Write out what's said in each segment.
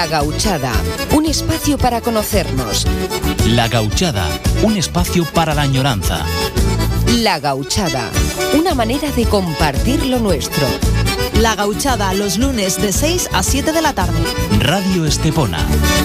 La Gauchada, un espacio para conocernos. La Gauchada, un espacio para la añoranza. La Gauchada, una manera de compartir lo nuestro. La Gauchada, los lunes de 6 a 7 de la tarde. Radio Estepona.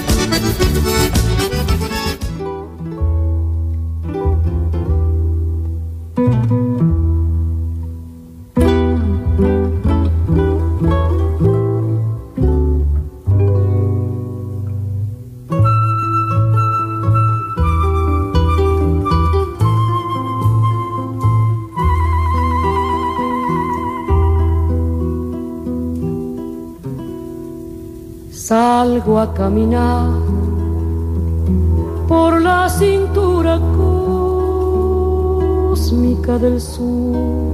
Salgo a caminar por la cintura cósmica del sur,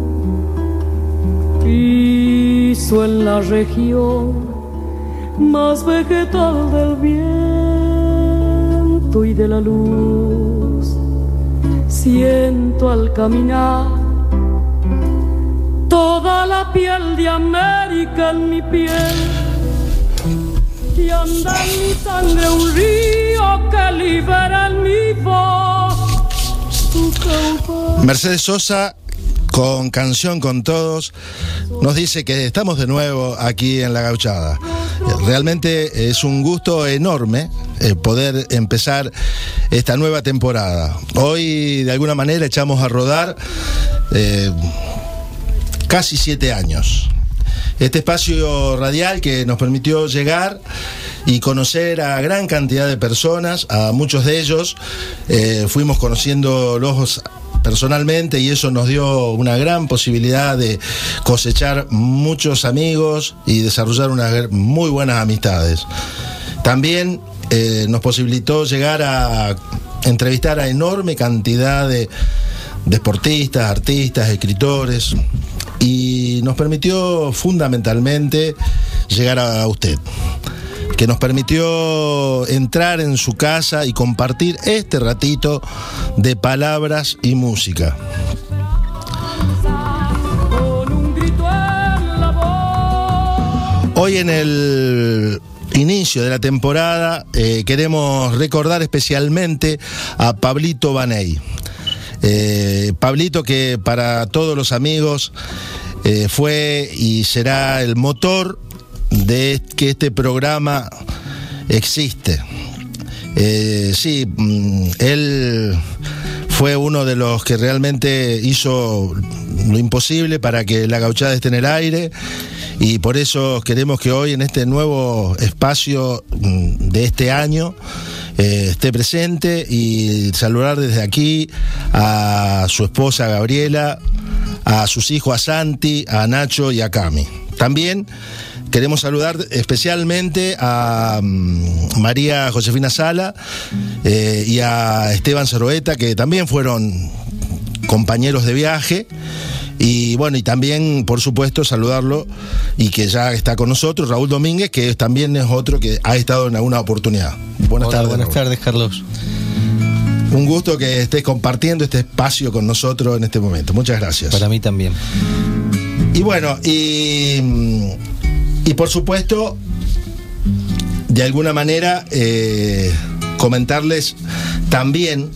piso en la región más vegetal del viento y de la luz. Siento al caminar toda la piel de América en mi piel. Y anda en mi sangre un río que libera en mi voz tu caudal. Mercedes Sosa, con Canción con Todos, nos dice que estamos de nuevo aquí en La Gauchada. Realmente es un gusto enorme poder empezar esta nueva temporada. Hoy, de alguna manera, echamos a rodar casi 7 años. Este espacio radial que nos permitió llegar y conocer a gran cantidad de personas, a muchos de ellos fuimos conociéndolos personalmente y eso nos dio una gran posibilidad de cosechar muchos amigos y desarrollar unas muy buenas amistades. También nos posibilitó llegar a entrevistar a enorme cantidad de deportistas, artistas, escritores, y nos permitió fundamentalmente llegar a usted, que nos permitió entrar en su casa y compartir este ratito de palabras y música. Hoy, en el inicio de la temporada, queremos recordar especialmente a Pablito Baney. Pablito, que para todos los amigos fue y será el motor de que este programa existe. Sí, él fue uno de los que realmente hizo lo imposible para que La Gauchada esté en el aire, y por eso queremos que hoy, en este nuevo espacio de este año, esté presente, y saludar desde aquí a su esposa Gabriela, a sus hijos, a Santi, a Nacho y a Cami. También queremos saludar especialmente a María Josefina Sala y a Esteban Ceroeta, que también fueron compañeros de viaje. Y bueno, y también, por supuesto, saludarlo, y que ya está con nosotros, Raúl Domínguez, que también es otro que ha estado en alguna oportunidad. Buenas tardes. Buenas tardes, Carlos. Un gusto que estés compartiendo este espacio con nosotros en este momento. Muchas gracias. Para mí también. Y bueno, y por supuesto, de alguna manera, comentarles también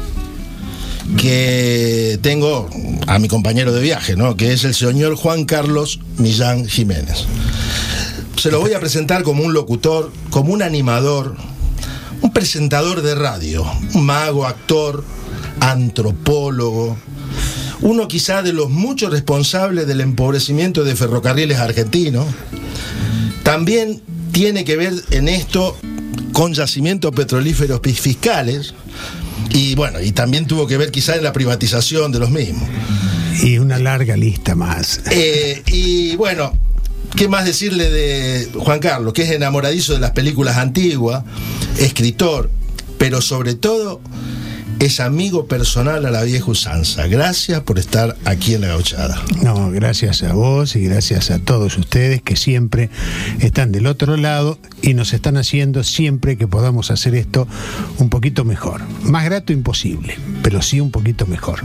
que tengo a mi compañero de viaje, ¿no?, que es el señor Juan Carlos Millán Jiménez. Se lo voy a presentar como un locutor, como un animador, un presentador de radio, un mago, actor, antropólogo, uno quizá de los muchos responsables del empobrecimiento de Ferrocarriles Argentinos. También tiene que ver en esto con yacimientos petrolíferos fiscales, y bueno, y también tuvo que ver quizá en la privatización de los mismos. Y una larga lista más. Y bueno, ¿qué más decirle de Juan Carlos? Que es enamoradizo de las películas antiguas, escritor, pero sobre todo es amigo personal a la vieja usanza. Gracias por estar aquí en La Gauchada. No, gracias a vos y gracias a todos ustedes que siempre están del otro lado y nos están haciendo siempre que podamos hacer esto un poquito mejor. Más grato imposible, pero sí un poquito mejor.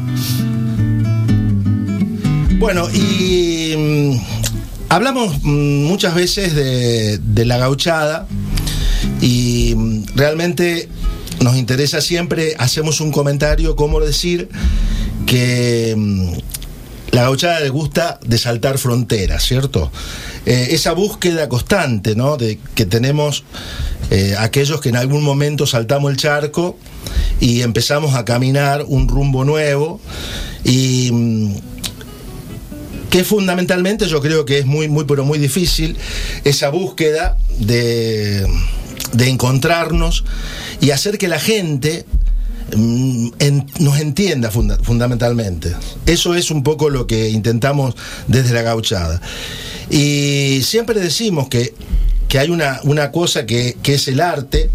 Bueno, y hablamos muchas veces de La Gauchada, y realmente nos interesa siempre, hacemos un comentario, cómo decir que la gauchada le gusta de saltar fronteras, ¿cierto? Esa búsqueda constante, ¿no?, de que tenemos aquellos que en algún momento saltamos el charco y empezamos a caminar un rumbo nuevo, y que fundamentalmente yo creo que es muy pero muy difícil esa búsqueda de encontrarnos y hacer que la gente nos entienda fundamentalmente. Eso es un poco lo que intentamos desde la gauchada. Y siempre decimos que hay una cosa que es el arte.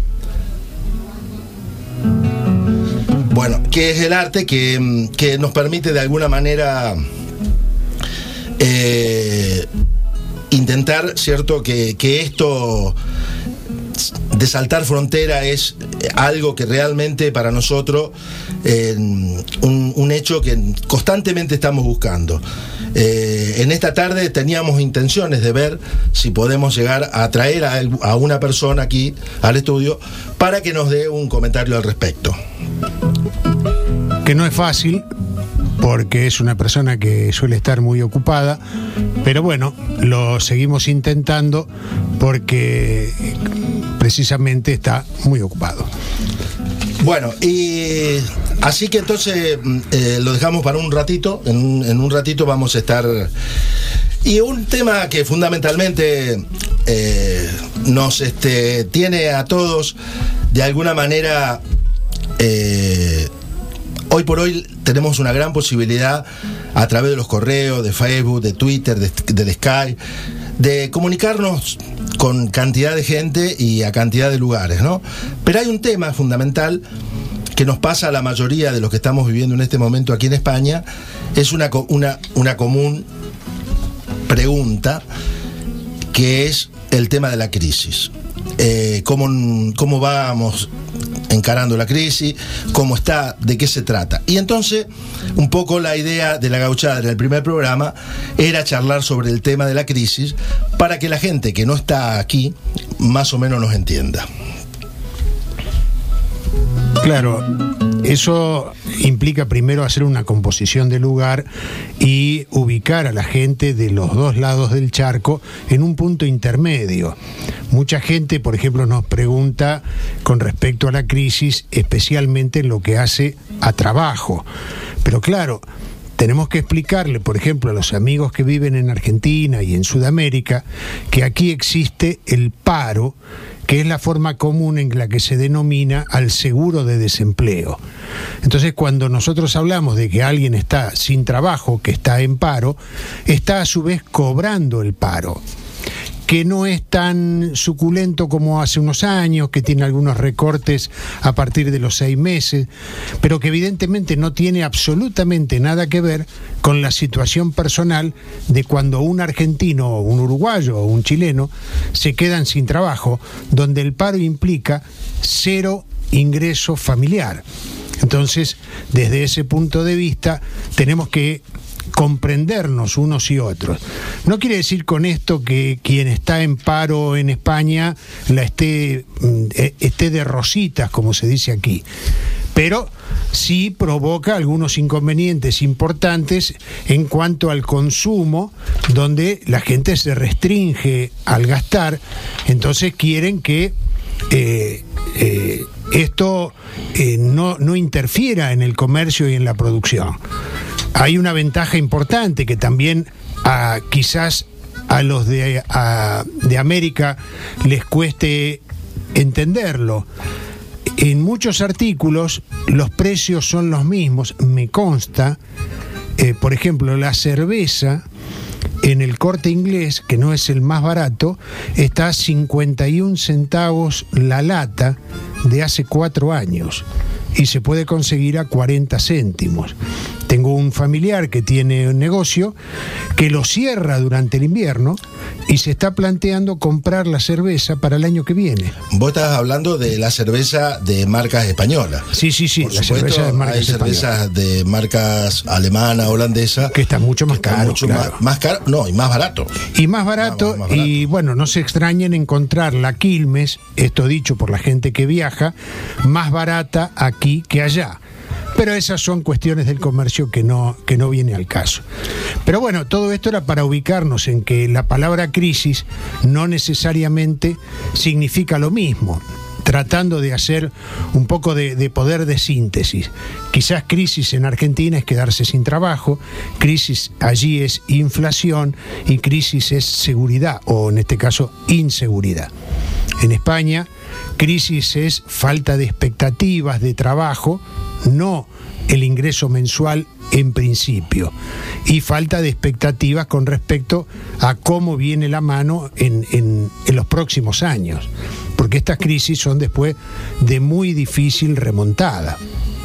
Bueno, que es el arte que nos permite de alguna manera intentar, ¿cierto?, que esto de saltar frontera es algo que realmente para nosotros un hecho que constantemente estamos buscando. En esta tarde teníamos intenciones de ver si podemos llegar a traer a una persona aquí al estudio para que nos dé un comentario al respecto. Que no es fácil, porque es una persona que suele estar muy ocupada, pero bueno, lo seguimos intentando porque precisamente está muy ocupado. Bueno, y así que entonces lo dejamos para un ratito. En un ratito vamos a estar. Y un tema que fundamentalmente nos tiene a todos de alguna manera. Hoy por hoy tenemos una gran posibilidad a través de los correos, de Facebook, de Twitter, de Skype, de comunicarnos con cantidad de gente y a cantidad de lugares, ¿no? Pero hay un tema fundamental que nos pasa a la mayoría de los que estamos viviendo en este momento aquí en España. Es una común pregunta, que es el tema de la crisis. ¿Cómo vamos encarando la crisis? ¿Cómo está? ¿De qué se trata? Y entonces, un poco la idea de la gauchada en el primer programa era charlar sobre el tema de la crisis para que la gente que no está aquí más o menos nos entienda. Claro, eso implica primero hacer una composición del lugar y ubicar a la gente de los dos lados del charco en un punto intermedio. Mucha gente, por ejemplo, nos pregunta con respecto a la crisis, especialmente en lo que hace a trabajo. Pero claro, tenemos que explicarle, por ejemplo, a los amigos que viven en Argentina y en Sudamérica, que aquí existe el paro, que es la forma común en la que se denomina al seguro de desempleo. Entonces, cuando nosotros hablamos de que alguien está sin trabajo, que está en paro, está a su vez cobrando el paro, que no es tan suculento como hace unos años, que tiene algunos recortes a partir de los 6 meses, pero que evidentemente no tiene absolutamente nada que ver con la situación personal de cuando un argentino o un uruguayo o un chileno se quedan sin trabajo, donde el paro implica 0 ingreso familiar. Entonces, desde ese punto de vista, tenemos que comprendernos unos y otros. No quiere decir con esto que quien está en paro en España esté de rositas, como se dice aquí, pero sí provoca algunos inconvenientes importantes en cuanto al consumo, donde la gente se restringe al gastar. Entonces quieren que esto no interfiera en el comercio y en la producción. Hay una ventaja importante que también quizás a los de América les cueste entenderlo. En muchos artículos los precios son los mismos, me consta. Por ejemplo, la cerveza en el Corte Inglés, que no es el más barato, está a 51 centavos la lata de hace 4 años y se puede conseguir a 40 céntimos. Tengo un familiar que tiene un negocio que lo cierra durante el invierno y se está planteando comprar la cerveza para el año que viene. Vos estás hablando de la cerveza de marcas españolas. Sí, Por la supuesto, cerveza de marcas hay españolas. cervezas de marcas alemana, holandesa, Que está mucho más caro, mucho claro. más caro, no, y más barato. Y más barato, Más barato. y bueno, no se extrañen encontrar la Quilmes, esto dicho por la gente que viaja, más barata aquí que allá. Pero esas son cuestiones del comercio que no viene al caso. Pero bueno, todo esto era para ubicarnos en que la palabra crisis no necesariamente significa lo mismo, tratando de hacer un poco de poder de síntesis. Quizás crisis en Argentina es quedarse sin trabajo, crisis allí es inflación y crisis es seguridad, o en este caso inseguridad. En España, crisis es falta de expectativas de trabajo, no el ingreso mensual en principio, y falta de expectativas con respecto a cómo viene la mano en los próximos años, porque estas crisis son después de muy difícil remontada.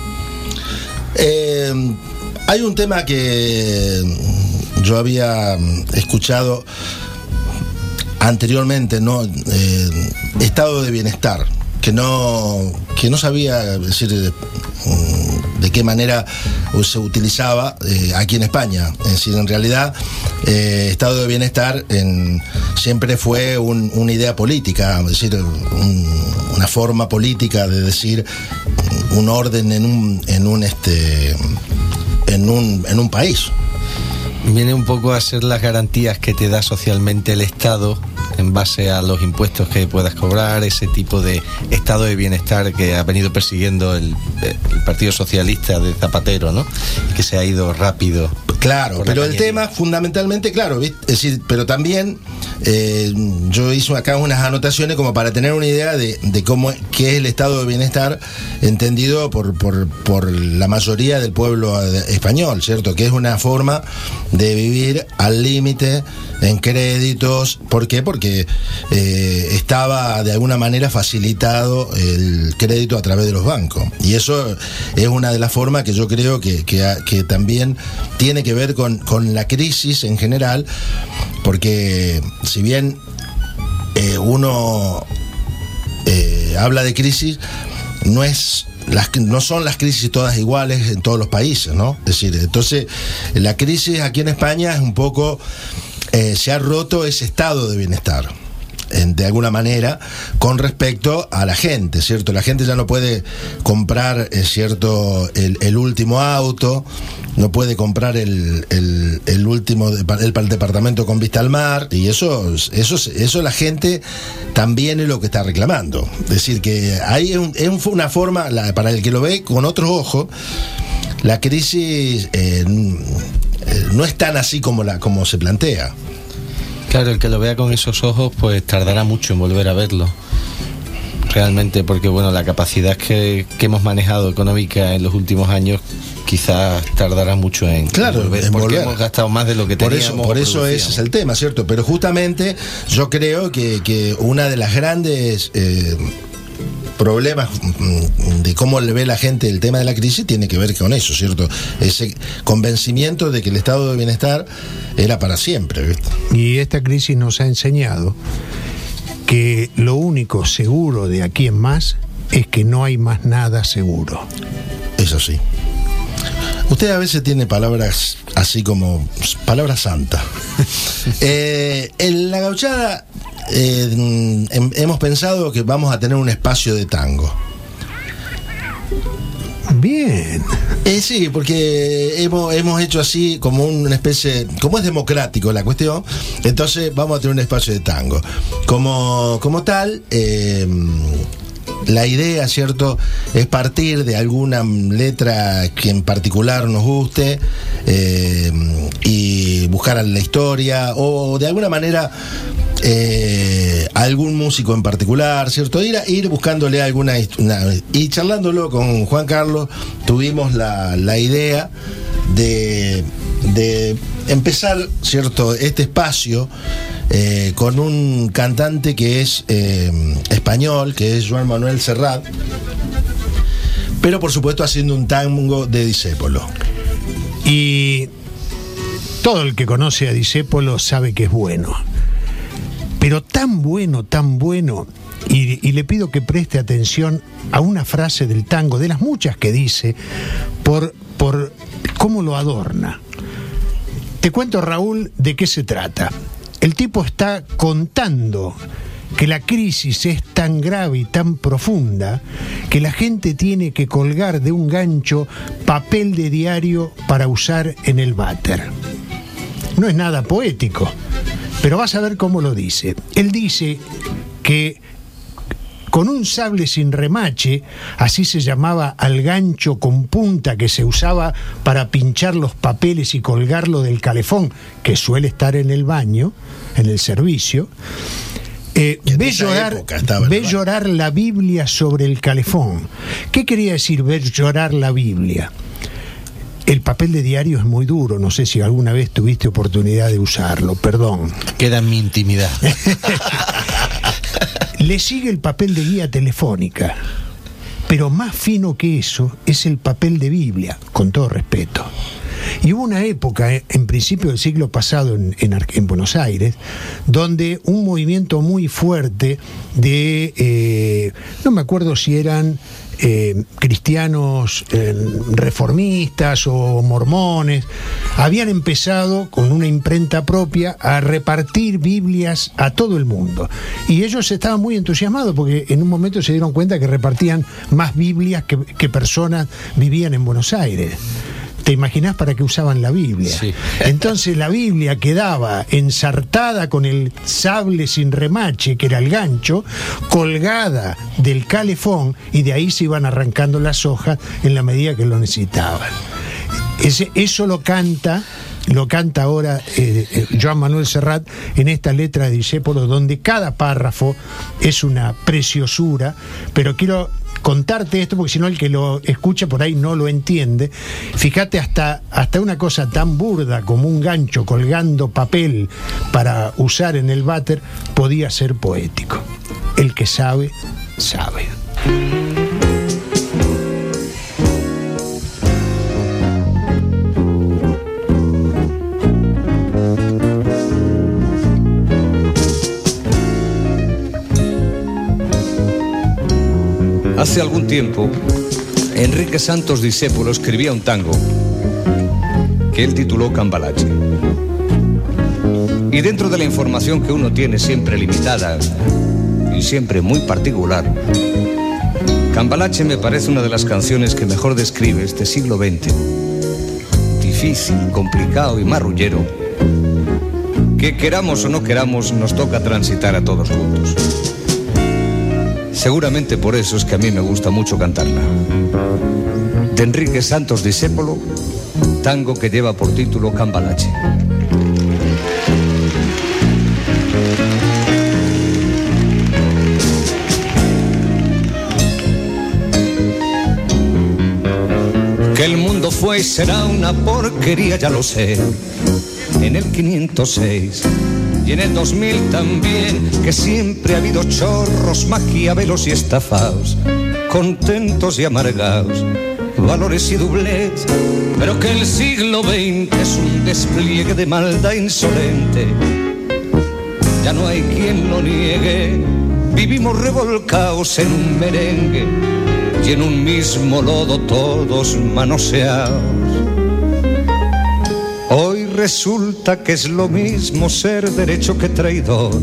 Hay un tema que yo había escuchado anteriormente, ¿no? Estado de bienestar, que no sabía decir de qué manera se utilizaba aquí en España. Es decir, en realidad, estado de bienestar siempre fue una idea política, es decir, una forma política de decir un orden en un país. Viene un poco a ser las garantías que te da socialmente el Estado en base a los impuestos que puedas cobrar, ese tipo de estado de bienestar que ha venido persiguiendo el Partido Socialista de Zapatero, ¿no? Que se ha ido rápido. Claro, pero el tema fundamentalmente, claro, ¿viste? Es decir, pero también yo hice acá unas anotaciones como para tener una idea de qué es el estado de bienestar entendido por la mayoría del pueblo español, ¿cierto? Que es una forma de vivir al límite en créditos. ¿Por qué? Porque estaba de alguna manera facilitado el crédito a través de los bancos, y eso es una de las formas que yo creo que también tiene que ver con la crisis en general, porque si bien uno habla de crisis, no son las crisis todas iguales en todos los países, ¿no? Es decir, entonces la crisis aquí en España es un poco, se ha roto ese estado de bienestar, de alguna manera, con respecto a la gente, ¿cierto? La gente ya no puede comprar, ¿cierto?, el último auto, no puede comprar el último el departamento con vista al mar, y eso la gente también es lo que está reclamando. Es decir, que hay es una forma, para el que lo ve con otros ojos, la crisis no es tan así como se plantea. Claro, el que lo vea con esos ojos pues tardará mucho en volver a verlo, realmente, porque bueno, la capacidad que hemos manejado económica en los últimos años quizás tardará mucho en volver, porque hemos gastado más de lo que teníamos. Por eso ese es el tema, ¿cierto? Pero justamente yo creo que una de las grandes problemas de cómo le ve la gente el tema de la crisis tiene que ver con eso, ¿cierto? Ese convencimiento de que el estado de bienestar era para siempre, ¿viste? Y esta crisis nos ha enseñado que lo único seguro de aquí en más es que no hay más nada seguro. Eso sí. Usted a veces tiene palabras así como palabras santas. En La Gauchada hemos pensado que vamos a tener un espacio de tango. Bien. Sí, porque hemos hecho así como una especie, como es democrático la cuestión, entonces vamos a tener un espacio de tango. Como tal, la idea, ¿cierto?, es partir de alguna letra que en particular nos guste, y buscar la historia, o de alguna manera algún músico en particular, ¿cierto? Ir buscándole y charlándolo con Juan Carlos, tuvimos la idea de empezar, ¿cierto?, este espacio con un cantante que es español, que es Joan Manuel Serrat, pero por supuesto haciendo un tango de Discépolo. Y todo el que conoce a Discépolo sabe que es bueno. Pero tan bueno, y le pido que preste atención a una frase del tango, de las muchas que dice, por cómo lo adorna. Te cuento, Raúl, de qué se trata. El tipo está contando que la crisis es tan grave y tan profunda que la gente tiene que colgar de un gancho papel de diario para usar en el váter. No es nada poético, pero vas a ver cómo lo dice. Él dice que con un sable sin remache, así se llamaba al gancho con punta que se usaba para pinchar los papeles y colgarlo del calefón, que suele estar en el baño, en el servicio, ve llorar la Biblia sobre el calefón. ¿Qué quería decir ver llorar la Biblia? El papel de diario es muy duro, no sé si alguna vez tuviste oportunidad de usarlo, perdón. Queda en mi intimidad. Le sigue el papel de guía telefónica, pero más fino que eso es el papel de Biblia, con todo respeto. Y hubo una época, en principio del siglo pasado, en Buenos Aires, donde un movimiento muy fuerte de, no me acuerdo si eran cristianos reformistas o mormones, habían empezado con una imprenta propia a repartir Biblias a todo el mundo. Y ellos estaban muy entusiasmados porque en un momento se dieron cuenta que repartían más Biblias que personas vivían en Buenos Aires. ¿Te imaginás para qué usaban la Biblia? Sí. Entonces la Biblia quedaba ensartada con el sable sin remache, que era el gancho, colgada del calefón, y de ahí se iban arrancando las hojas en la medida que lo necesitaban. Eso lo canta ahora Joan Manuel Serrat en esta letra de Discépolo, donde cada párrafo es una preciosura, pero quiero contarte esto porque si no el que lo escucha por ahí no lo entiende. Fíjate, hasta una cosa tan burda como un gancho colgando papel para usar en el váter podía ser poético. El que sabe, sabe. Hace algún tiempo, Enrique Santos Discépolo escribía un tango que él tituló Cambalache. Y dentro de la información que uno tiene siempre limitada y siempre muy particular, Cambalache me parece una de las canciones que mejor describe este siglo XX, difícil, complicado y marrullero, que queramos o no queramos nos toca transitar a todos juntos. Seguramente por eso es que a mí me gusta mucho cantarla. De Enrique Santos Discépolo, tango que lleva por título Cambalache. Que el mundo fue y será una porquería, ya lo sé. En el 506 y en el 2000 también, que siempre ha habido chorros, maquiavelos y estafados, contentos y amargados, valores y doblez, pero que el siglo XX es un despliegue de maldad insolente. Ya no hay quien lo niegue, vivimos revolcados en un merengue y en un mismo lodo todos manoseados. Hoy resulta que es lo mismo ser derecho que traidor,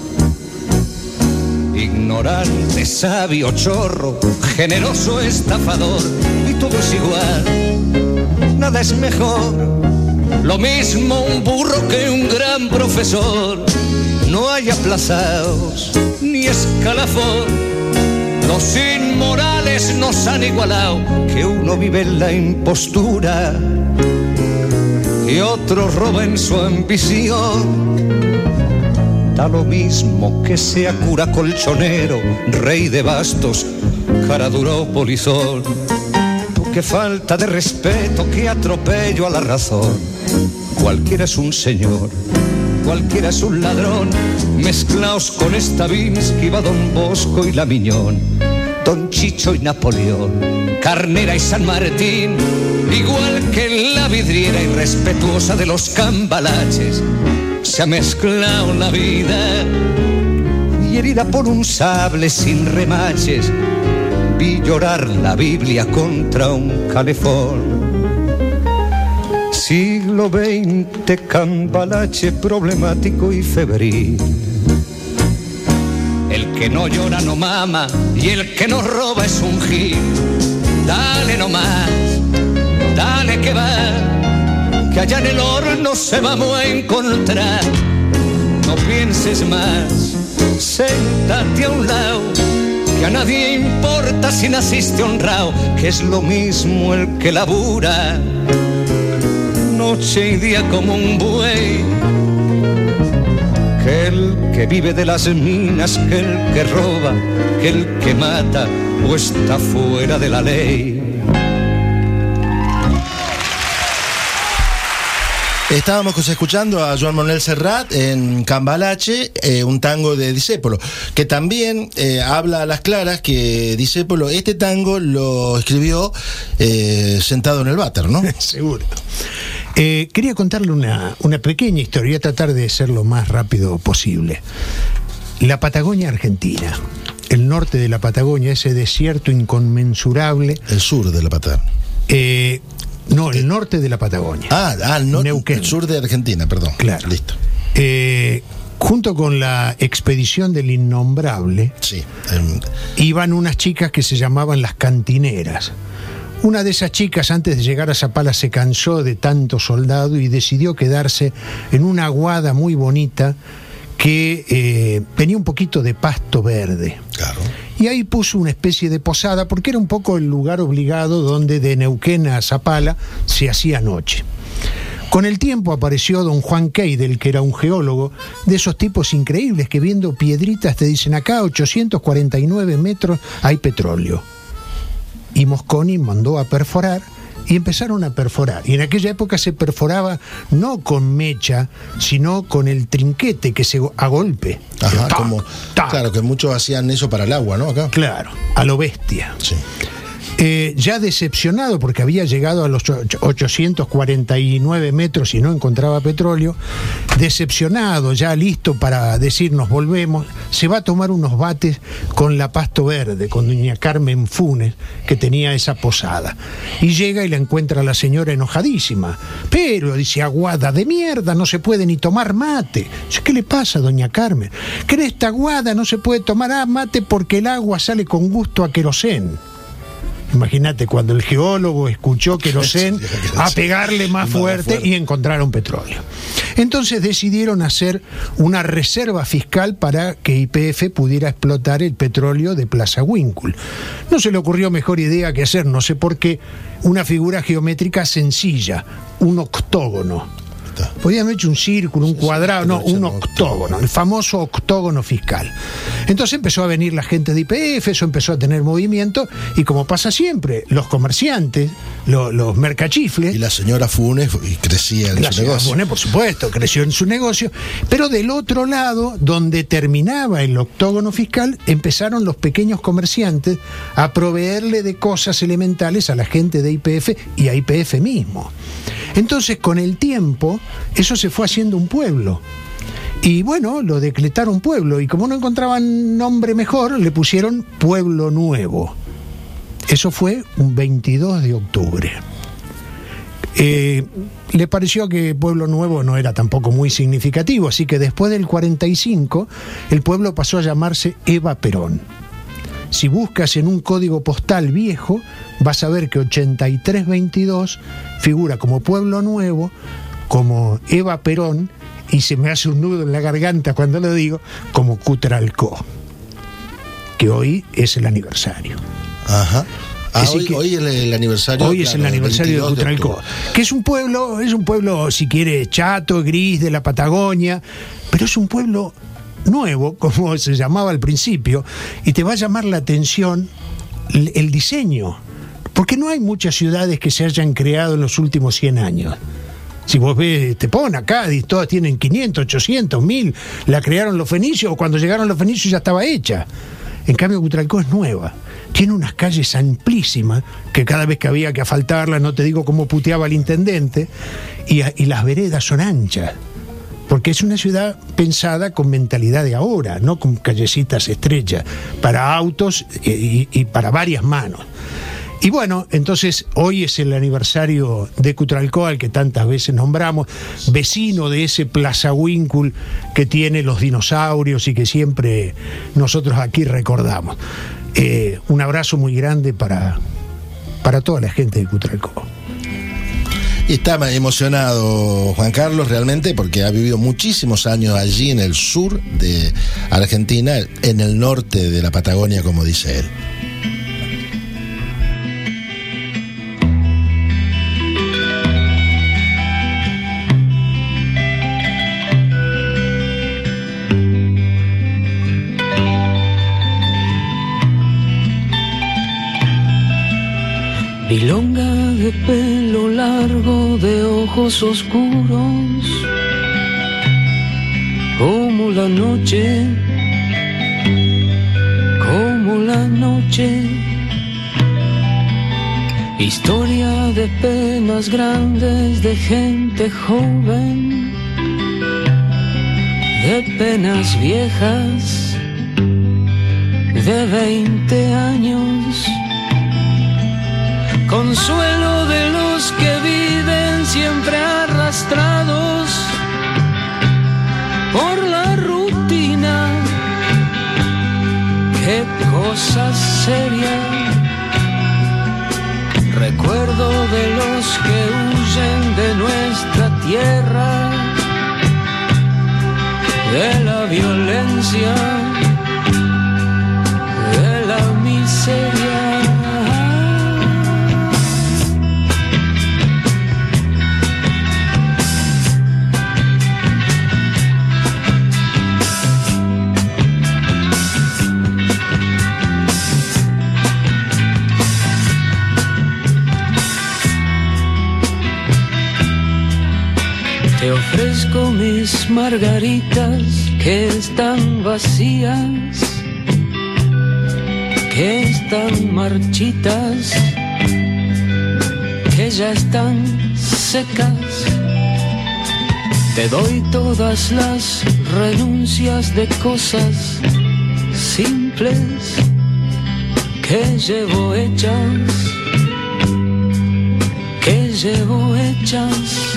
ignorante, sabio, chorro, generoso, estafador, y todo es igual, nada es mejor. Lo mismo un burro que un gran profesor, no hay aplazados ni escalafón. Los inmorales nos han igualado, que uno vive en la impostura y otro roba en su ambición. Da lo mismo que sea cura colchonero, rey de bastos, cara dura o polizón. Qué falta de respeto, qué atropello a la razón. Cualquiera es un señor, cualquiera es un ladrón, mezclaos con Stravinsky, va Don Bosco y la Miñón, Don Chicho y Napoleón, Carnera y San Martín, igual que en la vidriera irrespetuosa de los cambalaches, se ha mezclado la vida. Y herida por un sable sin remaches, vi llorar la Biblia contra un calefón. Siglo XX, cambalache problemático y febril. El que no llora no mama y el que no roba es un gil. Dale nomás, dale que va, que allá en el horno se vamos a encontrar. No pienses más, séntate a un lado, que a nadie importa si naciste honrado, que es lo mismo el que labura noche y día como un buey, que el que vive de las minas, que el que roba, que el que mata o está fuera de la ley. Estábamos escuchando a Joan Manuel Serrat en Cambalache, un tango de Discépolo, que también habla a las claras que Discépolo, este tango lo escribió sentado en el váter, ¿no? Seguro. Quería contarle una pequeña historia, voy a tratar de ser lo más rápido posible. La Patagonia Argentina, el norte de la Patagonia, ese desierto inconmensurable. El sur de la Patagonia. No, el norte de la Patagonia. Neuquén. El sur de Argentina, perdón. Claro. Listo. Junto con la expedición del Innombrable, sí, iban unas chicas que se llamaban las cantineras. Una de esas chicas, antes de llegar a Zapala, se cansó de tanto soldado y decidió quedarse en una aguada muy bonita que tenía un poquito de pasto verde. Claro. Y ahí puso una especie de posada, porque era un poco el lugar obligado donde de Neuquén a Zapala se hacía noche. Con el tiempo apareció don Juan Keidel, que era un geólogo, de esos tipos increíbles que viendo piedritas te dicen: acá a 849 metros hay petróleo. Y Mosconi mandó a perforar y empezaron a perforar. Y en aquella época se perforaba no con mecha, sino con el trinquete, que se a golpe. Ajá, claro, que muchos hacían eso para el agua, ¿no? Acá. Claro, a lo bestia. Sí. Ya decepcionado porque había llegado a los 849 metros y no encontraba petróleo, decepcionado, ya listo para decir nos volvemos, se va a tomar unos bates con la Pasto Verde, con doña Carmen Funes, que tenía esa posada. Y llega y la encuentra a la señora enojadísima. Pero, dice, aguada de mierda, no se puede ni tomar mate. Dice, ¿qué le pasa, doña Carmen? Que en esta aguada no se puede tomar mate porque el agua sale con gusto a querosén. Imagínate, cuando el geólogo escuchó querosén, a pegarle más fuerte y encontraron petróleo. Entonces decidieron hacer una reserva fiscal para que YPF pudiera explotar el petróleo de Plaza Huíncul. No se le ocurrió mejor idea que hacer, no sé por qué, una figura geométrica sencilla, un octógono. Podían haber hecho un círculo, un cuadrado, no, un octógono, el famoso octógono fiscal. Entonces empezó a venir la gente de YPF, eso empezó a tener movimiento, y como pasa siempre, los comerciantes, los mercachifles. Y la señora Funes crecía en su negocio. La señora Funes, por supuesto, creció en su negocio, pero del otro lado, donde terminaba el octógono fiscal, empezaron los pequeños comerciantes a proveerle de cosas elementales a la gente de YPF y a YPF mismo. Entonces, con el tiempo, eso se fue haciendo un pueblo. Y bueno, lo decretaron pueblo. Y como no encontraban nombre mejor, le pusieron Pueblo Nuevo. Eso fue un 22 de octubre. Le pareció que Pueblo Nuevo no era tampoco muy significativo, así que después del 45, el pueblo pasó a llamarse Eva Perón. Si buscas en un código postal viejo, vas a ver que 8322 figura como Pueblo Nuevo, como Eva Perón, y se me hace un nudo en la garganta cuando lo digo, como Cutralcó, que hoy es el aniversario. Ajá. Hoy es el aniversario. Hoy es el aniversario de Cutralcó, que es un pueblo, si quiere, chato, gris, de la Patagonia, pero es un pueblo nuevo, como se llamaba al principio, y te va a llamar la atención el diseño, porque no hay muchas ciudades que se hayan creado en los últimos 100 años. Si vos ves Tepona, Cádiz, todas tienen 500, 800, 1000, la crearon los fenicios, o cuando llegaron los fenicios ya estaba hecha. En cambio, Cutralcó es nueva. Tiene unas calles amplísimas, que cada vez que había que asfaltarlas, no te digo cómo puteaba el intendente, y las veredas son anchas. Porque es una ciudad pensada con mentalidad de ahora, no con callecitas estrechas, para autos y para varias manos. Y bueno, entonces hoy es el aniversario de Cutralcó, al que tantas veces nombramos, vecino de ese Plaza Winkle que tiene los dinosaurios y que siempre nosotros aquí recordamos. Un abrazo muy grande para toda la gente de Cutralcó. Y está emocionado Juan Carlos realmente porque ha vivido muchísimos años allí en el sur de Argentina, en el norte de la Patagonia, como dice él. Milonga de pelo largo, de ojos oscuros, como la noche, como la noche. Historia de penas grandes, de gente joven, de penas viejas, de 20 años. Consuelo de los que viven siempre arrastrados por la rutina. Qué cosa seria. Recuerdo de los que huyen de nuestra tierra, de la violencia, de la miseria. Te ofrezco mis margaritas que están vacías, que están marchitas, que ya están secas. Te doy todas las renuncias de cosas simples que llevo hechas, que llevo hechas.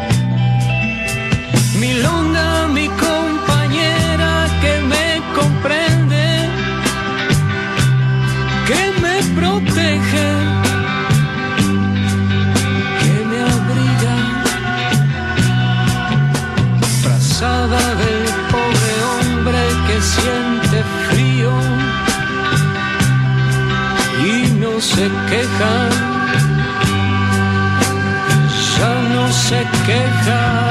Milonga, mi compañera que me comprende, que me protege, que me abriga, frazada del pobre hombre que siente frío y no se queja, ya no se queja.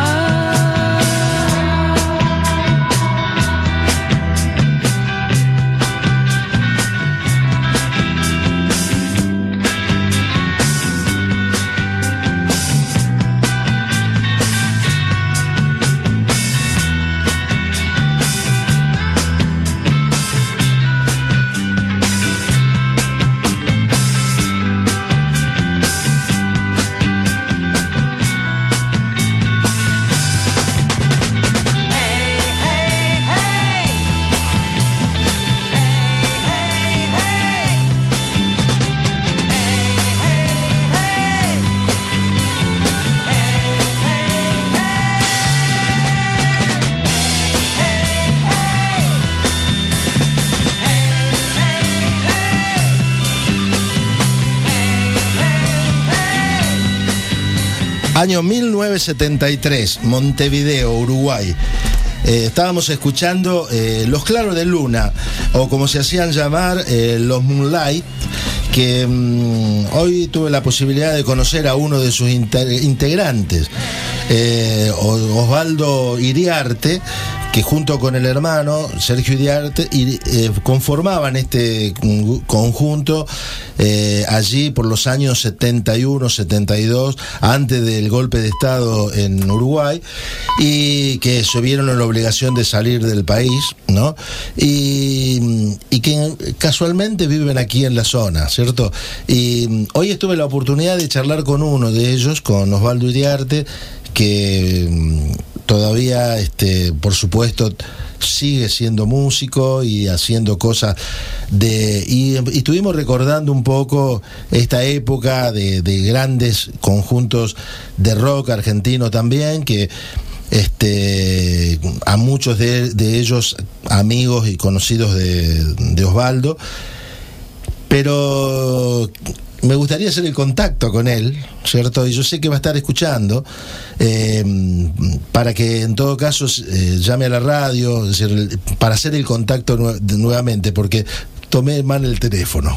Año 1973, Montevideo, Uruguay. Estábamos escuchando Los Claros de Luna, o como se hacían llamar, los Moonlight, que hoy tuve la posibilidad de conocer a uno de sus integrantes, Osvaldo Iriarte, que junto con el hermano Sergio Iriarte conformaban este conjunto allí por los años 71, 72, antes del golpe de Estado en Uruguay, y que se vieron en la obligación de salir del país, ¿no? Y que casualmente viven aquí en la zona, ¿cierto? Y hoy tuve la oportunidad de charlar con uno de ellos, con Osvaldo Iriarte, que todavía, por supuesto, sigue siendo músico y haciendo cosas y estuvimos recordando un poco esta época de grandes conjuntos de rock argentino también, que a muchos de ellos amigos y conocidos de Osvaldo, pero me gustaría hacer el contacto con él, ¿cierto? Y yo sé que va a estar escuchando, para que en todo caso llame a la radio, es decir, para hacer el contacto nuevamente, porque tomé mal el teléfono.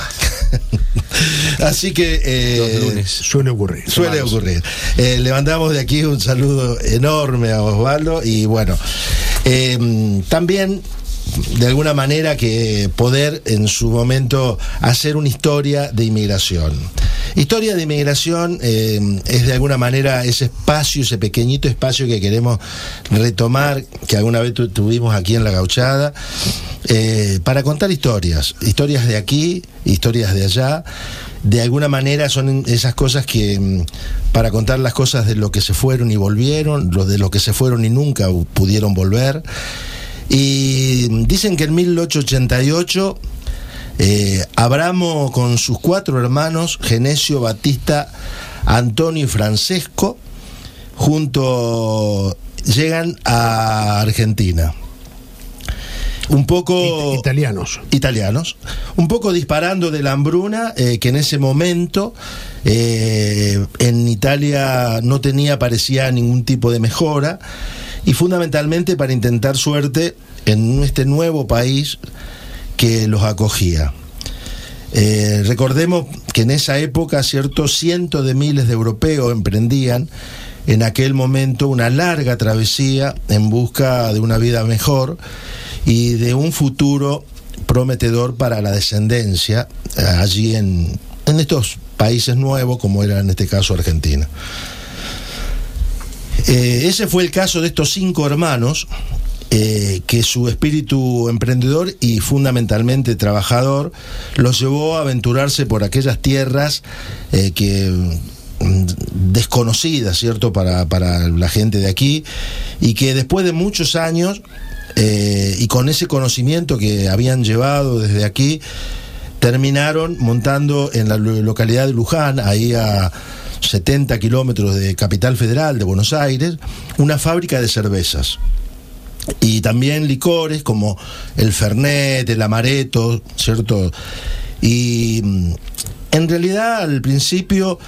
Así que los lunes suele ocurrir. Le mandamos de aquí un saludo enorme a Osvaldo, y bueno, también de alguna manera que poder en su momento hacer una historia de inmigración. Historia de inmigración es de alguna manera ese espacio, ese pequeñito espacio que queremos retomar, que alguna vez tuvimos aquí en La Gauchada, para contar historias de aquí, historias de allá. De alguna manera son esas cosas que, para contar las cosas de lo que se fueron y volvieron, de lo que se fueron y nunca pudieron volver. Y dicen que en 1888 Abramo, con sus 4 hermanos, Genesio, Batista, Antonio y Francesco, llegan a Argentina. Un poco italianos, un poco disparando de la hambruna, que en ese momento en Italia no parecía ningún tipo de mejora, y fundamentalmente para intentar suerte en este nuevo país que los acogía. Recordemos que en esa época, ciertos cientos de miles de europeos emprendían en aquel momento una larga travesía en busca de una vida mejor y de un futuro prometedor para la descendencia allí en estos países nuevos, como era en este caso Argentina. Ese fue el caso de estos 5 hermanos, que su espíritu emprendedor y fundamentalmente trabajador los llevó a aventurarse por aquellas tierras desconocidas, ¿cierto?, para la gente de aquí, y que después de muchos años y con ese conocimiento que habían llevado desde aquí, terminaron montando en la localidad de Luján, ahí a 70 kilómetros de Capital Federal de Buenos Aires, una fábrica de cervezas y también licores como el Fernet, el Amaretto, ¿cierto? Y en realidad al principio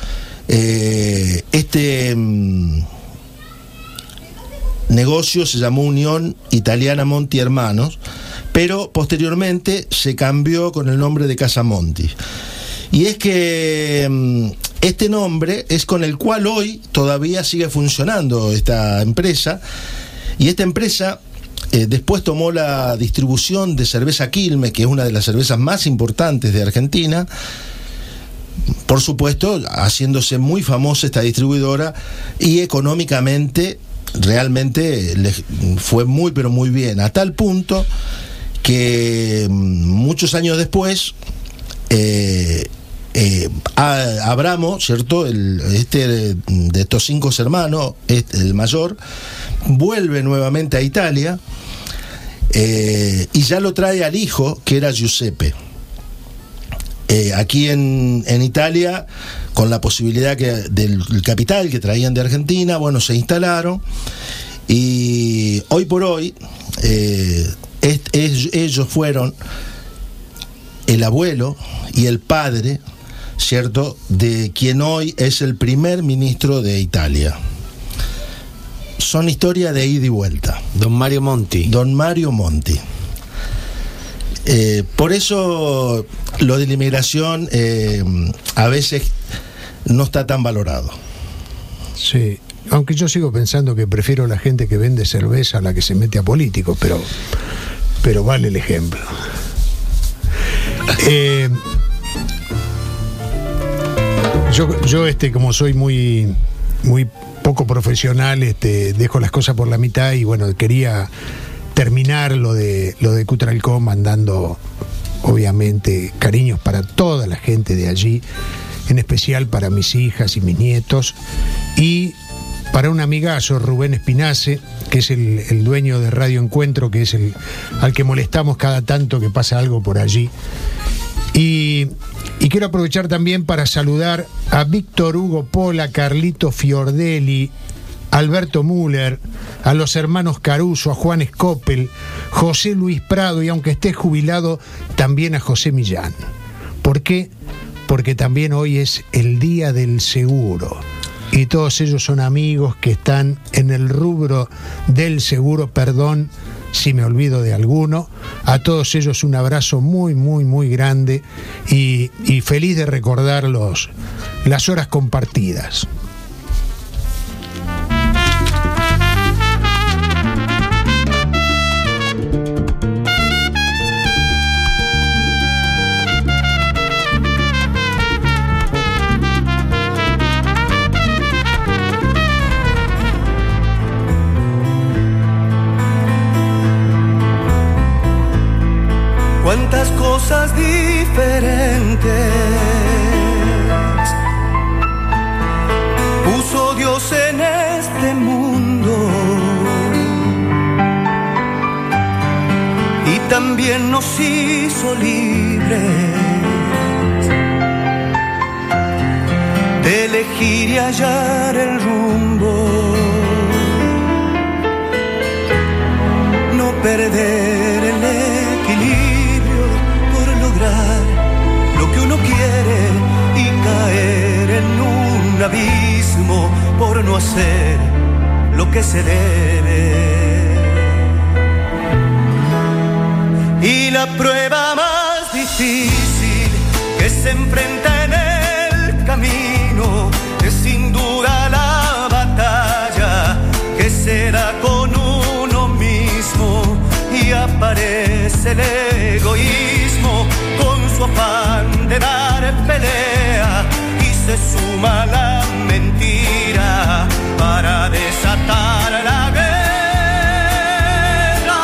negocio se llamó Unión Italiana Monti Hermanos, pero posteriormente se cambió con el nombre de Casa Monti. Y es que este nombre es con el cual hoy todavía sigue funcionando esta empresa, y esta empresa después tomó la distribución de cerveza Quilmes, que es una de las cervezas más importantes de Argentina, por supuesto haciéndose muy famosa esta distribuidora, y económicamente realmente les fue muy pero muy bien, a tal punto que muchos años después Abramo, ¿cierto?, de estos 5 hermanos, el mayor, vuelve nuevamente a Italia, y ya lo trae al hijo, que era Giuseppe. Aquí en Italia, con la posibilidad del capital que traían de Argentina, bueno, se instalaron, y hoy por hoy ellos fueron el abuelo y el padre, ¿cierto?, de quien hoy es el primer ministro de Italia. Son historias de ida y vuelta. Don Mario Monti. Por eso lo de la inmigración a veces no está tan valorado. Sí, Aunque yo sigo pensando que prefiero la gente que vende cerveza a la que se mete a políticos, pero vale el ejemplo. Yo como soy muy poco profesional, dejo las cosas por la mitad y bueno, quería terminar lo de Cutralcó mandando obviamente cariños para toda la gente de allí, en especial para mis hijas y mis nietos, y para un amigazo, Rubén Espinace, que es el dueño de Radio Encuentro, que es al que molestamos cada tanto que pasa algo por allí. Y quiero aprovechar también para saludar a Víctor Hugo Pola, Carlito Fiordelli, Alberto Müller, a los hermanos Caruso, a Juan Scopel, José Luis Prado y aunque esté jubilado, también a José Millán. ¿Por qué? Porque también hoy es el Día del Seguro y todos ellos son amigos que están en el rubro del seguro, perdón si me olvido de alguno. A todos ellos un abrazo muy, muy, muy grande y feliz de recordar las horas compartidas. Cuántas cosas diferentes puso Dios en este mundo y también nos hizo libres de elegir y hallar el rumbo, no perder el equilibrio, lo que uno quiere y caer en un abismo por no hacer lo que se debe. Y la prueba más difícil que se enfrenta en el camino es sin duda la batalla que se da con uno mismo y aparece el egoísmo con su afán de dar pelea y se suma la mentira para desatar la guerra.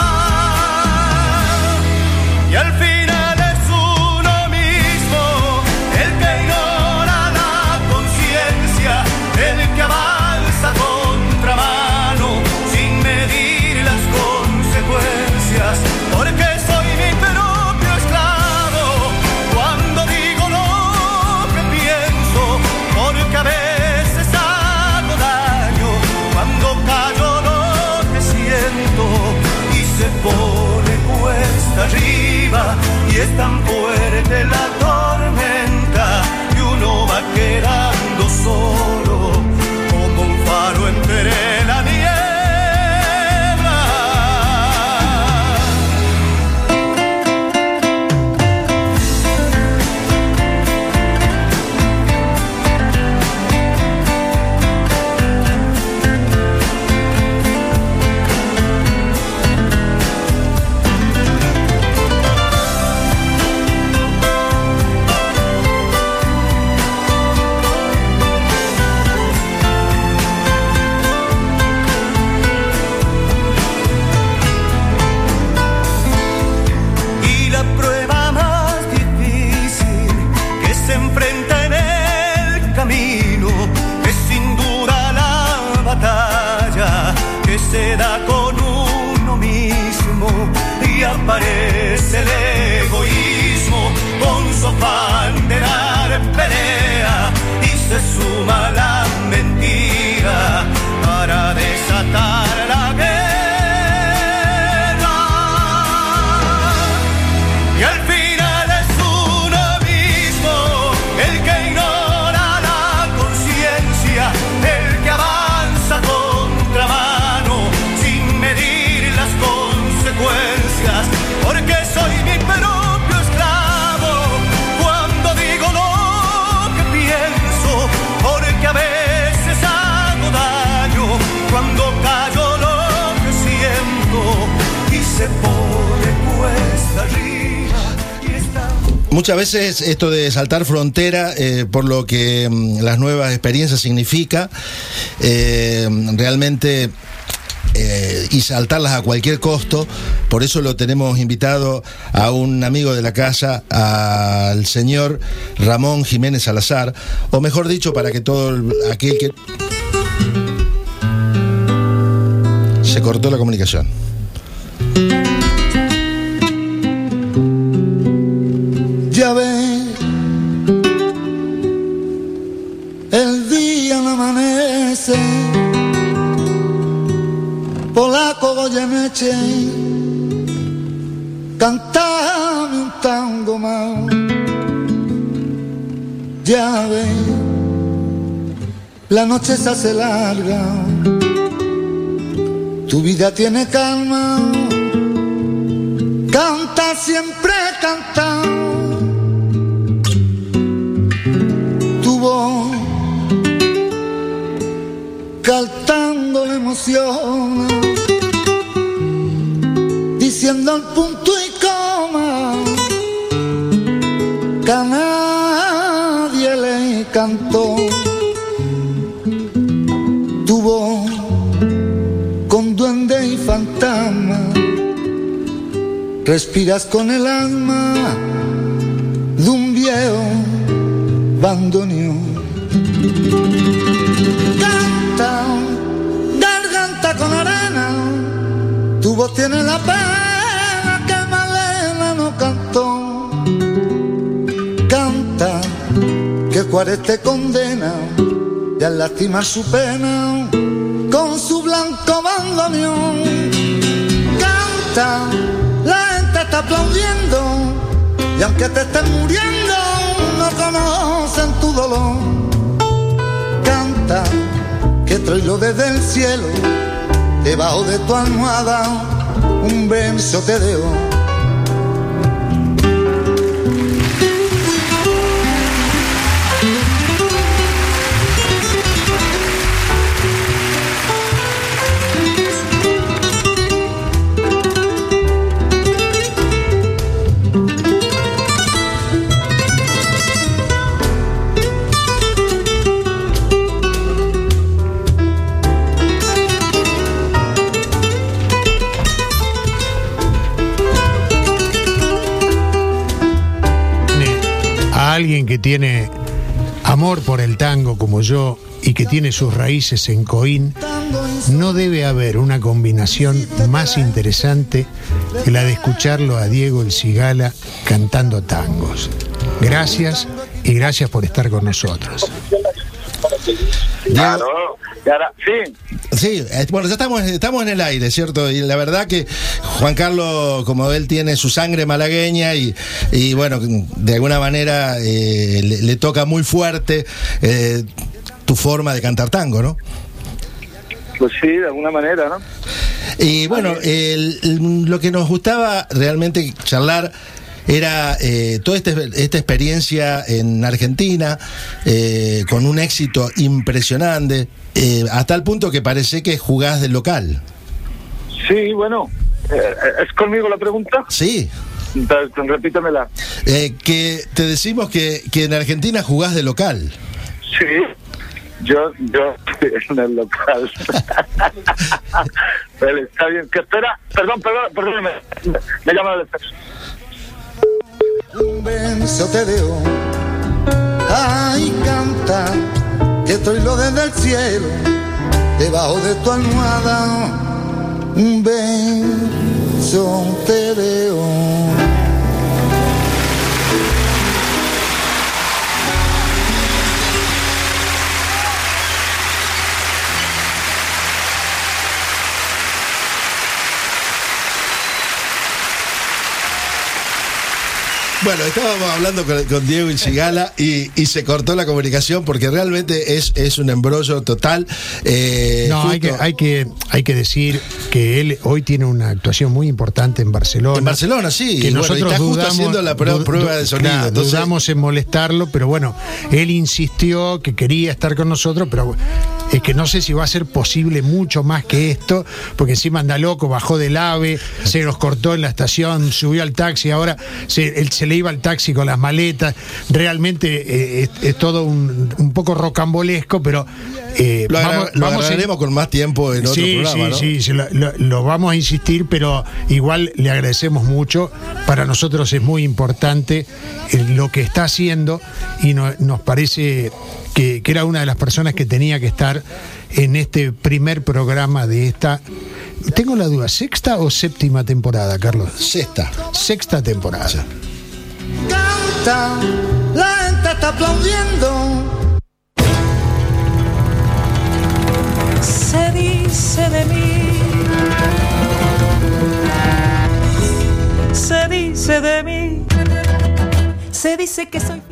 Y al final es uno mismo el que ignora la conciencia, el que avanza contramano sin medir las consecuencias, porque soy mi propio esclavo cuando digo lo que pienso, porque a veces hago daño cuando callo lo que siento y se pone cuesta arriba y es tan fuerte la tormenta que uno va quedando solo como un faro entre la niebla. Se da con uno mismo y aparece el egoísmo con su afán de dar pelea y se suma la mentira para desatar la guerra. Y al final es uno mismo el que ignora la conciencia, el que avanza contramano sin medir las consecuencias, porque soy mi propio esclavo cuando Muchas veces esto de saltar frontera, por lo que las nuevas experiencias significa, realmente... y saltarlas a cualquier costo. Por eso lo tenemos invitado a un amigo de la casa, al señor Ramón Jiménez Salazar, o mejor dicho, para que todo aquel que... Se cortó la comunicación. Ya ves, el día no amanece, Polaco Goyeneche, cantame un tango más. Ya ves, la noche se hace larga, tu vida tiene calma, canta siempre, canta. Tu voz cantando la emoción, diciendo el punto y coma que a nadie le cantó. Tu voz con duende y fantasma, respiras con el alma de un viejo bandoneón. Garganta con arena, tu voz tiene la pena que Malena no cantó. Canta que Juárez te condena y al lastimar su pena con su blanco bandoneón. Canta, la gente está aplaudiendo y aunque te estés muriendo no conocen tu dolor. Canta que traigo desde el cielo, debajo de tu almohada, un verso te dejo. Alguien que tiene amor por el tango como yo y que tiene sus raíces en Coín, no debe haber una combinación más interesante que la de escucharlo a Diego El Cigala cantando tangos. Gracias y gracias por estar con nosotros. Claro, sí. Sí, bueno, ya estamos en el aire, ¿cierto? Y la verdad que Juan Carlos, como él tiene su sangre malagueña y bueno, de alguna manera le toca muy fuerte tu forma de cantar tango, ¿no? Pues sí, de alguna manera, ¿no? Y bueno, lo que nos gustaba realmente charlar era toda esta experiencia en Argentina, con un éxito impresionante, hasta el punto que parece que jugás del local. Sí, bueno, ¿es conmigo la pregunta? Sí. Repítamela. Que te decimos que en Argentina jugás de local. Sí, yo en el local. Vale, está bien. Que espera, perdóname. Me llama el defensa. Un beso te dejo, ay, canta, que estoy lo desde el cielo, debajo de tu almohada, un beso te dejo. Bueno, estábamos hablando con Diego El Cigala y se cortó la comunicación porque realmente es un embrollo total. No, hay que decir que él hoy tiene una actuación muy importante en Barcelona. En Barcelona, sí. Que nosotros está dudamos, justo haciendo la prueba de sonido. Claro, entonces dudamos en molestarlo, pero bueno, él insistió que quería estar con nosotros, pero es que no sé si va a ser posible mucho más que esto, porque encima anda loco, bajó del AVE, se nos cortó en la estación, subió al taxi, ahora se le le iba al taxi con las maletas. Realmente es todo un poco rocambolesco, pero lo agradeceremos con más tiempo en otro programa, ¿no? Sí, lo vamos a insistir, pero igual le agradecemos mucho. Para nosotros es muy importante lo que está haciendo y nos parece que era una de las personas que tenía que estar en este primer programa de esta... Tengo la duda, ¿sexta o séptima temporada, Carlos? Sexta temporada. Sí. Canta, la gente está aplaudiendo. Se dice de mí, se dice de mí, se dice que soy...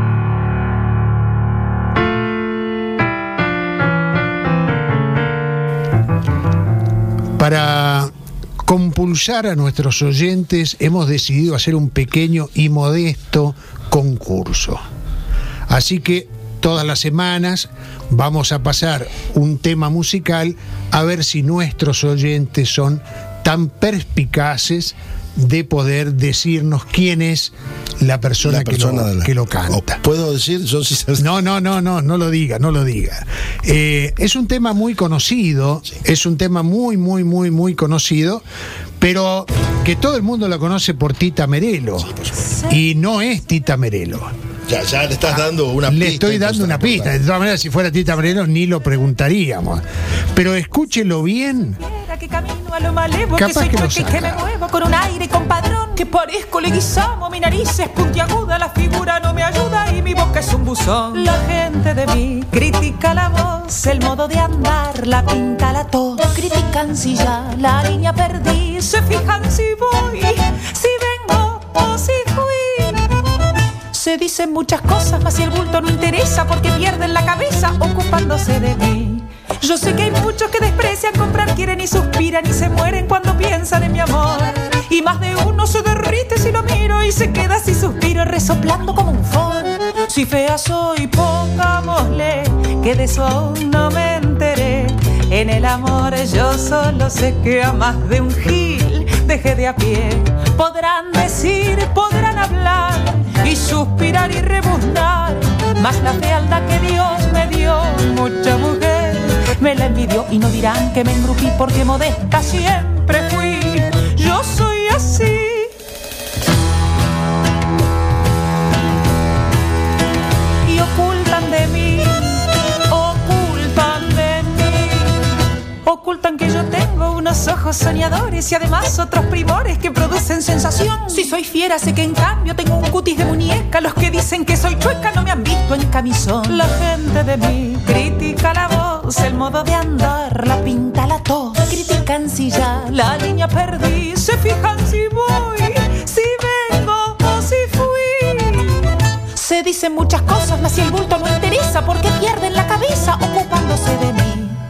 Para compulsar a nuestros oyentes hemos decidido hacer un pequeño y modesto concurso. Así que todas las semanas vamos a pasar un tema musical a ver si nuestros oyentes son tan perspicaces de poder decirnos quién es la persona que lo canta. ¿Puedo decir? No lo diga. Es un tema muy conocido, sí. Es un tema muy conocido, pero que todo el mundo lo conoce por Tita Merelo, y no es Tita Merelo. Ya le estás dando una pista. Le estoy dando una pista. De todas maneras, si fuera Tita Merelo ni lo preguntaríamos. Pero escúchelo bien. Que camino a lo malevo, capaz que soy que chueca y que me muevo con un aire compadrón, que parezco leguizamo, mi nariz es puntiaguda, la figura no me ayuda y mi boca es un buzón. La gente de mí critica la voz, el modo de andar, la pinta, la tos. Critican si ya la línea perdí, se fijan si voy, si vengo o si fui. Se dicen muchas cosas, mas si el bulto no interesa, porque pierden la cabeza ocupándose de mí. Yo sé que hay muchos que desprecian, comprar quieren y suspiran y se mueren cuando piensan en mi amor. Y más de uno se derrite si lo miro y se queda así suspiro resoplando como un fon. Si fea soy, pongámosle que de eso aún no me enteré. En el amor yo solo sé que a más de un gil dejé de a pie. Podrán decir, podrán hablar y suspirar y rebuznar, mas la fealdad que Dios me dio, mucha mujer me la envidió, y no dirán que me engrupí porque modesta siempre fui. Yo soy así. Y ocultan de mí, ocultan que yo tengo unos ojos soñadores y además otros primores que producen sensación. Si soy fiera sé que en cambio tengo un cutis de muñeca. Los que dicen que soy chueca no me han visto en camisón. La gente de mí critica la voz, el modo de andar, la pinta, la tos. Critican si ya la línea perdí, se fijan si voy, si vengo o si fui. Se dicen muchas cosas, mas si el bulto no interesa, porque pierden la cabeza ocupándose de mí.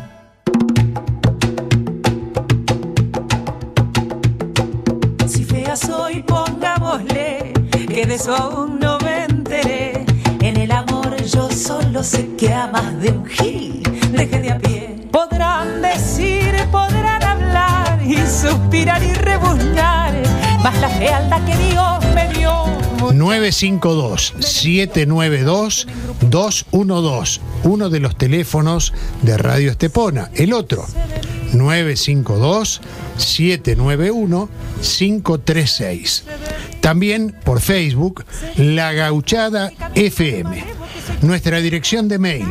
Soy, pongámosle, que de eso aún no me enteré. En el amor yo solo sé que a más de un gil dejé de a pie. Podrán decir, podrán hablar y suspirar y rebuznar, mas la fealdad que Dios me dio. 952-792-212, uno de los teléfonos de Radio Estepona. El otro 952-791-536. También por Facebook, La Gauchada FM. Nuestra dirección de mail,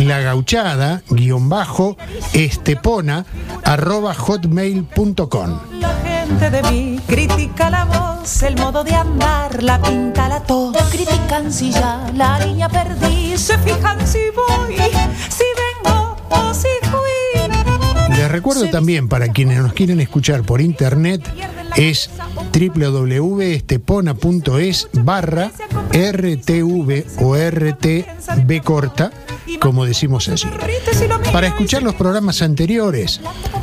lagauchada-estepona@hotmail.com. La gente de mí critica la voz, el modo de andar, la pinta, la tos. Critican si ya la línea perdí, se fijan si voy, si vengo o si fui. Les recuerdo también, para quienes nos quieren escuchar por internet, es www.estepona.es/RTV o RTB corta, como decimos así. Para escuchar los programas anteriores,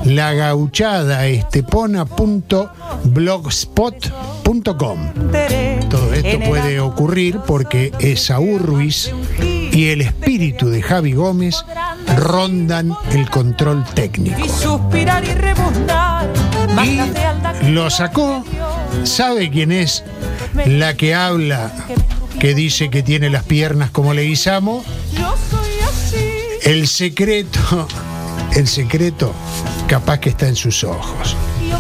lagauchadaestepona.blogspot.com. Todo esto puede ocurrir porque Esaú Ruiz y el espíritu de Javi Gómez rondan el control técnico. Y lo sacó, ¿sabe quién es la que habla, que dice que tiene las piernas como Leguizamo. El secreto capaz que está en sus ojos.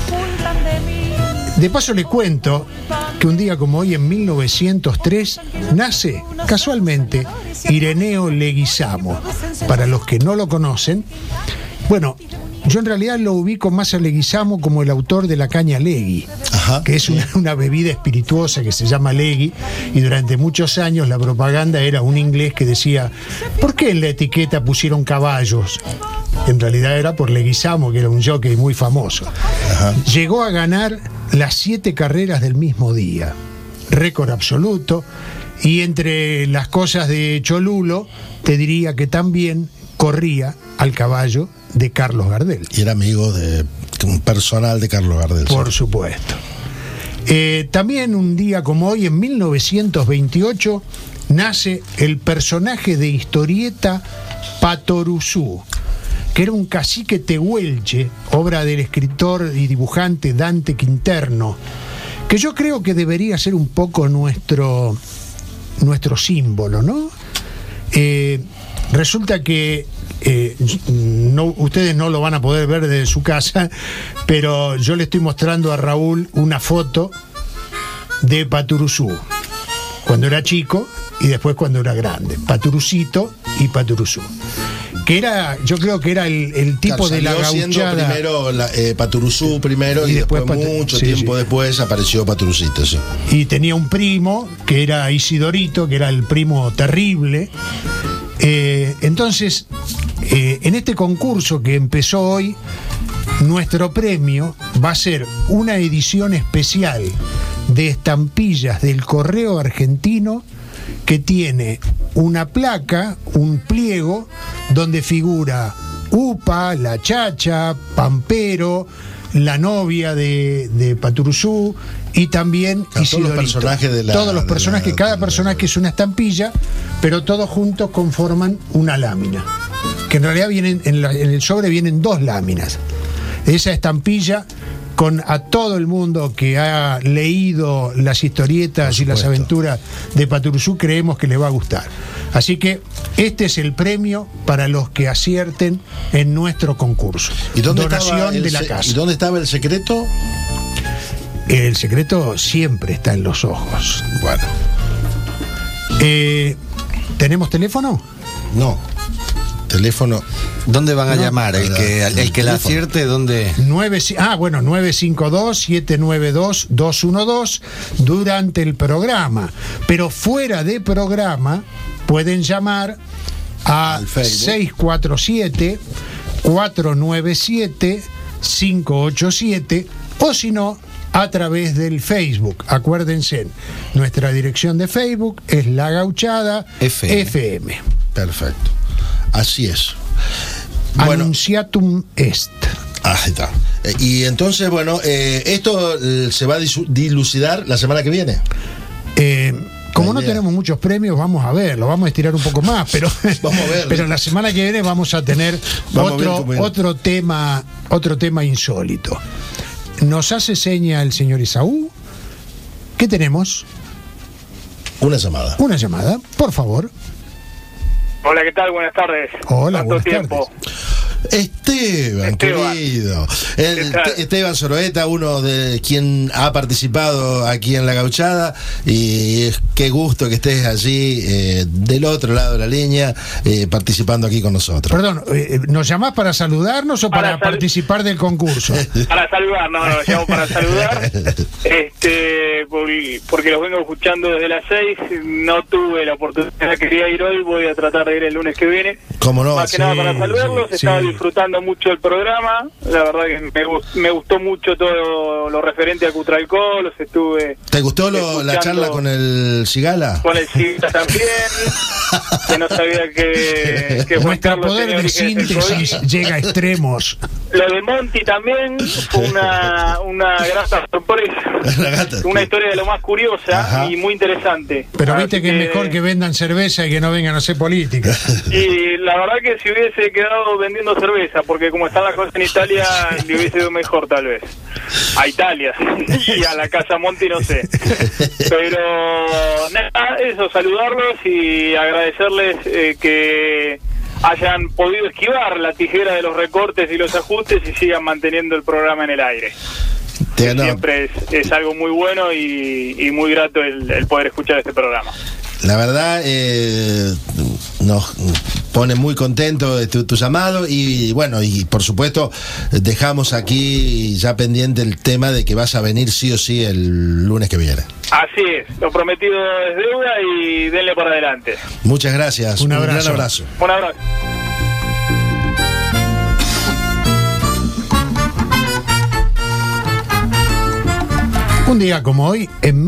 De paso le cuento que un día como hoy, en 1903, nace casualmente Ireneo Leguizamo. Para los que no lo conocen, bueno, yo en realidad lo ubico más a Leguizamo como el autor de la caña Legui, que es una bebida espirituosa que se llama Legui, y durante muchos años la propaganda era un inglés que decía: ¿por qué en la etiqueta pusieron caballos? En realidad era por Leguizamo, que era un jockey muy famoso. Llegó a ganar las 7 carreras del mismo día, récord absoluto, y entre las cosas de Cholulo te diría que también corría al caballo de Carlos Gardel. Y era amigo de un personal de Carlos Gardel. Por supuesto. También un día como hoy, en 1928, nace el personaje de historieta Patoruzú, que era un cacique tehuelche, obra del escritor y dibujante Dante Quinterno, que yo creo que debería ser un poco nuestro símbolo, ¿no? Resulta que ustedes no lo van a poder ver desde su casa, pero yo le estoy mostrando a Raúl una foto de Patoruzú cuando era chico y después cuando era grande. Paturucito y Patoruzú, que era, yo creo que era el tipo, claro, de la gauchada. Primero Patoruzú primero y después mucho tiempo después apareció Paturucito, sí. Y tenía un primo que era Isidorito, que era el primo terrible. Entonces, en este concurso que empezó hoy, nuestro premio va a ser una edición especial de estampillas del Correo Argentino, que tiene una placa, un pliego, donde figura Upa, la Chacha, Pampero, la novia de Patoruzú, y también Isidorito. Todos los personajes, cada personaje es una estampilla, pero todos juntos conforman una lámina, que en realidad vienen en el sobre vienen 2 láminas. Esa estampilla, con a todo el mundo que ha leído las historietas y las aventuras de Patoruzú, creemos que le va a gustar. Así que este es el premio para los que acierten en nuestro concurso. ¿Y dónde donación de la casa? ¿Y dónde estaba el secreto? El secreto siempre está en los ojos. Bueno. ¿Tenemos teléfono? No. Teléfono. ¿Dónde van a llamar? El que la acierte, ¿dónde? 952-792-212 durante el programa. Pero fuera de programa pueden llamar a 647-497-587, o si no, a través del Facebook. Acuérdense, nuestra dirección de Facebook es La Gauchada FM. Perfecto. Así es. Anunciatum est. Ahí está. Y entonces, bueno, esto se va a dilucidar la semana que viene. Como no tenemos muchos premios, vamos a ver, lo vamos a estirar un poco más, pero vamos a ver. Pero la semana que viene vamos a tener otro tema insólito. Nos hace seña el señor Isaú. ¿Qué tenemos? Una llamada. Una llamada, por favor. Hola, ¿qué tal? Buenas tardes. Hola, buenas tardes. Esteban, querido. Esteban Soroeta, uno de quien ha participado aquí en La Gauchada, y qué gusto que estés allí del otro lado de la línea, participando aquí con nosotros. Perdón, ¿nos llamás para saludarnos o para participar del concurso? Para saludar, no, nos llamo para saludar, porque los vengo escuchando desde las 6, no tuve la oportunidad, quería ir hoy, voy a tratar de ir el lunes que viene. ¿Cómo no? Más que nada para saludarlos, estaba disfrutando mucho el programa, la verdad que me gustó mucho todo lo referente a Cutralcó, los estuve... ¿Te gustó la charla con el Cigala? Con el Cigala también, que no sabía que Juan Carlos poder de síntesis llega a extremos. Lo de Monty también fue una grata sorpresa. Una historia de lo más curiosa. Ajá. Y muy interesante. Pero viste que es mejor que vendan cerveza y que no vengan a hacer política. Y la verdad que si hubiese quedado vendiendo cerveza, porque como están las cosas en Italia, le hubiese ido mejor tal vez. A Italia. Y a la casa Monty no sé. Pero nada, eso, saludarlos y agradecerles que hayan podido esquivar la tijera de los recortes y los ajustes y sigan manteniendo el programa en el aire. Siempre es algo muy bueno y muy grato el poder escuchar este programa. La verdad, nos pone muy contento tu llamado y bueno, y por supuesto dejamos aquí ya pendiente el tema de que vas a venir sí o sí el lunes que viene. Así es, lo prometido es deuda y denle para adelante. Muchas gracias, un gran abrazo. Un abrazo. Un día como hoy, en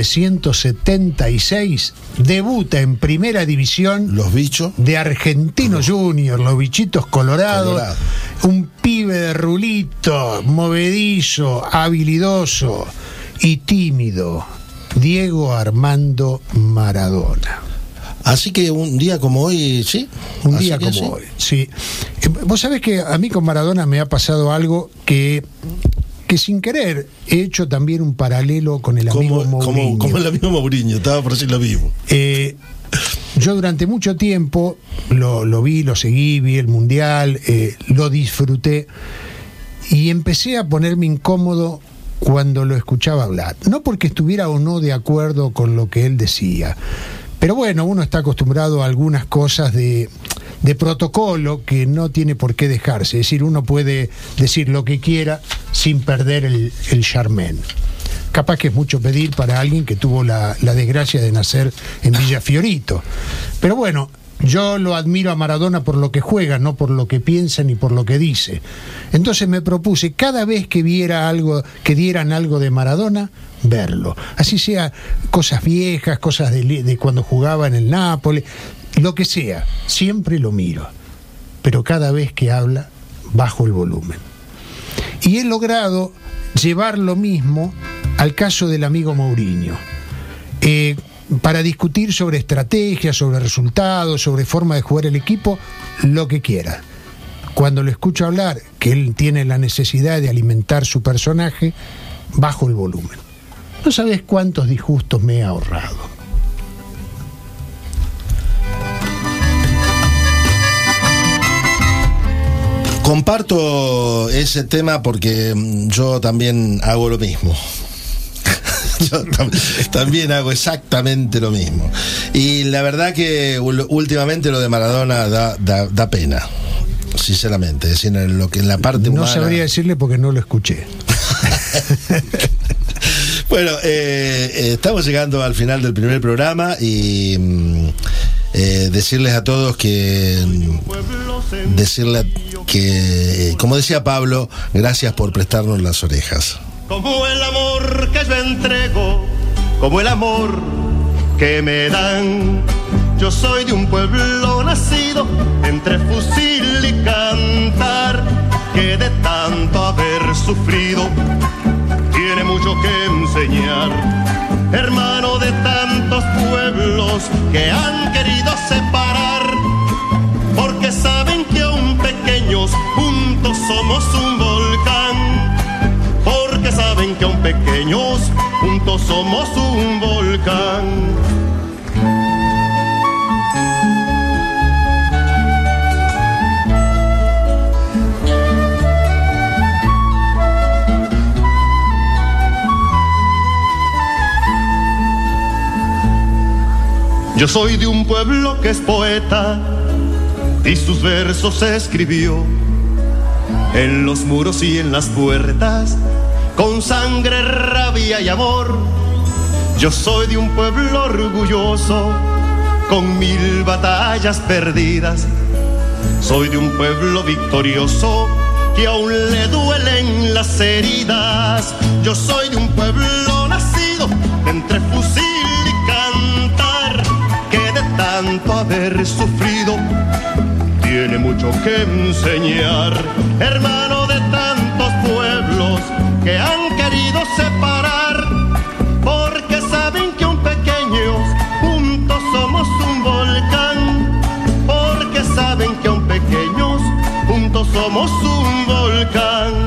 1976, debuta en Primera División Los Bichos de Argentino Junior, los Bichitos Colorados. Un pibe de rulito, movedizo, habilidoso y tímido, Diego Armando Maradona. Así que un día como hoy, ¿sí? Un día como hoy, sí. Vos sabés que a mí con Maradona me ha pasado algo que sin querer he hecho también un paralelo con el amigo Mourinho. Como el amigo Mourinho, estaba por decir lo mismo. Yo durante mucho tiempo lo vi, lo seguí, vi el Mundial, lo disfruté y empecé a ponerme incómodo cuando lo escuchaba hablar. No porque estuviera o no de acuerdo con lo que él decía, pero bueno, uno está acostumbrado a algunas cosas de protocolo que no tiene por qué dejarse. Es decir, uno puede decir lo que quiera sin perder el charmén. Capaz que es mucho pedir para alguien que tuvo la desgracia de nacer en Villa Fiorito. Pero bueno, yo lo admiro a Maradona por lo que juega, no por lo que piensa ni por lo que dice. Entonces me propuse, cada vez que viera algo, que dieran algo de Maradona, verlo. Así sea cosas viejas, cosas de cuando jugaba en el Nápoles, lo que sea, siempre lo miro. Pero cada vez que habla, bajo el volumen. Y he logrado llevar lo mismo al caso del amigo Mourinho. Para discutir sobre estrategias, sobre resultados, sobre forma de jugar el equipo, lo que quiera. Cuando lo escucho hablar, que él tiene la necesidad de alimentar su personaje, bajo el volumen. No sabes cuántos disgustos me he ahorrado. Comparto ese tema porque yo también hago lo mismo. Yo también hago exactamente lo mismo. Y la verdad que últimamente lo de Maradona da pena, sinceramente. Es decir, en la parte humana. No sabría decirle porque no lo escuché. Bueno, estamos llegando al final del primer programa y decirles a todos que como decía Pablo, gracias por prestarnos las orejas. Como el amor que yo entrego, como el amor que me dan. Yo soy de un pueblo nacido entre fusil y cantar, que de tanto haber sufrido tiene mucho que enseñar. Hermano de tantos pueblos que han querido separar, porque saben que aún pequeños juntos somos un volcán. Porque saben que aún pequeños juntos somos un volcán. Yo soy de un pueblo que es poeta y sus versos escribió en los muros y en las puertas, con sangre, rabia y amor. Yo soy de un pueblo orgulloso, con 1000 batallas perdidas. Soy de un pueblo victorioso, que aún le duelen las heridas. Yo soy de un pueblo nacido entre fusil y cantar, que de tanto haber sufrido tiene mucho que enseñar. Hermano de que han querido separar, porque saben que aun pequeños juntos somos un volcán, porque saben que aun pequeños juntos somos un volcán.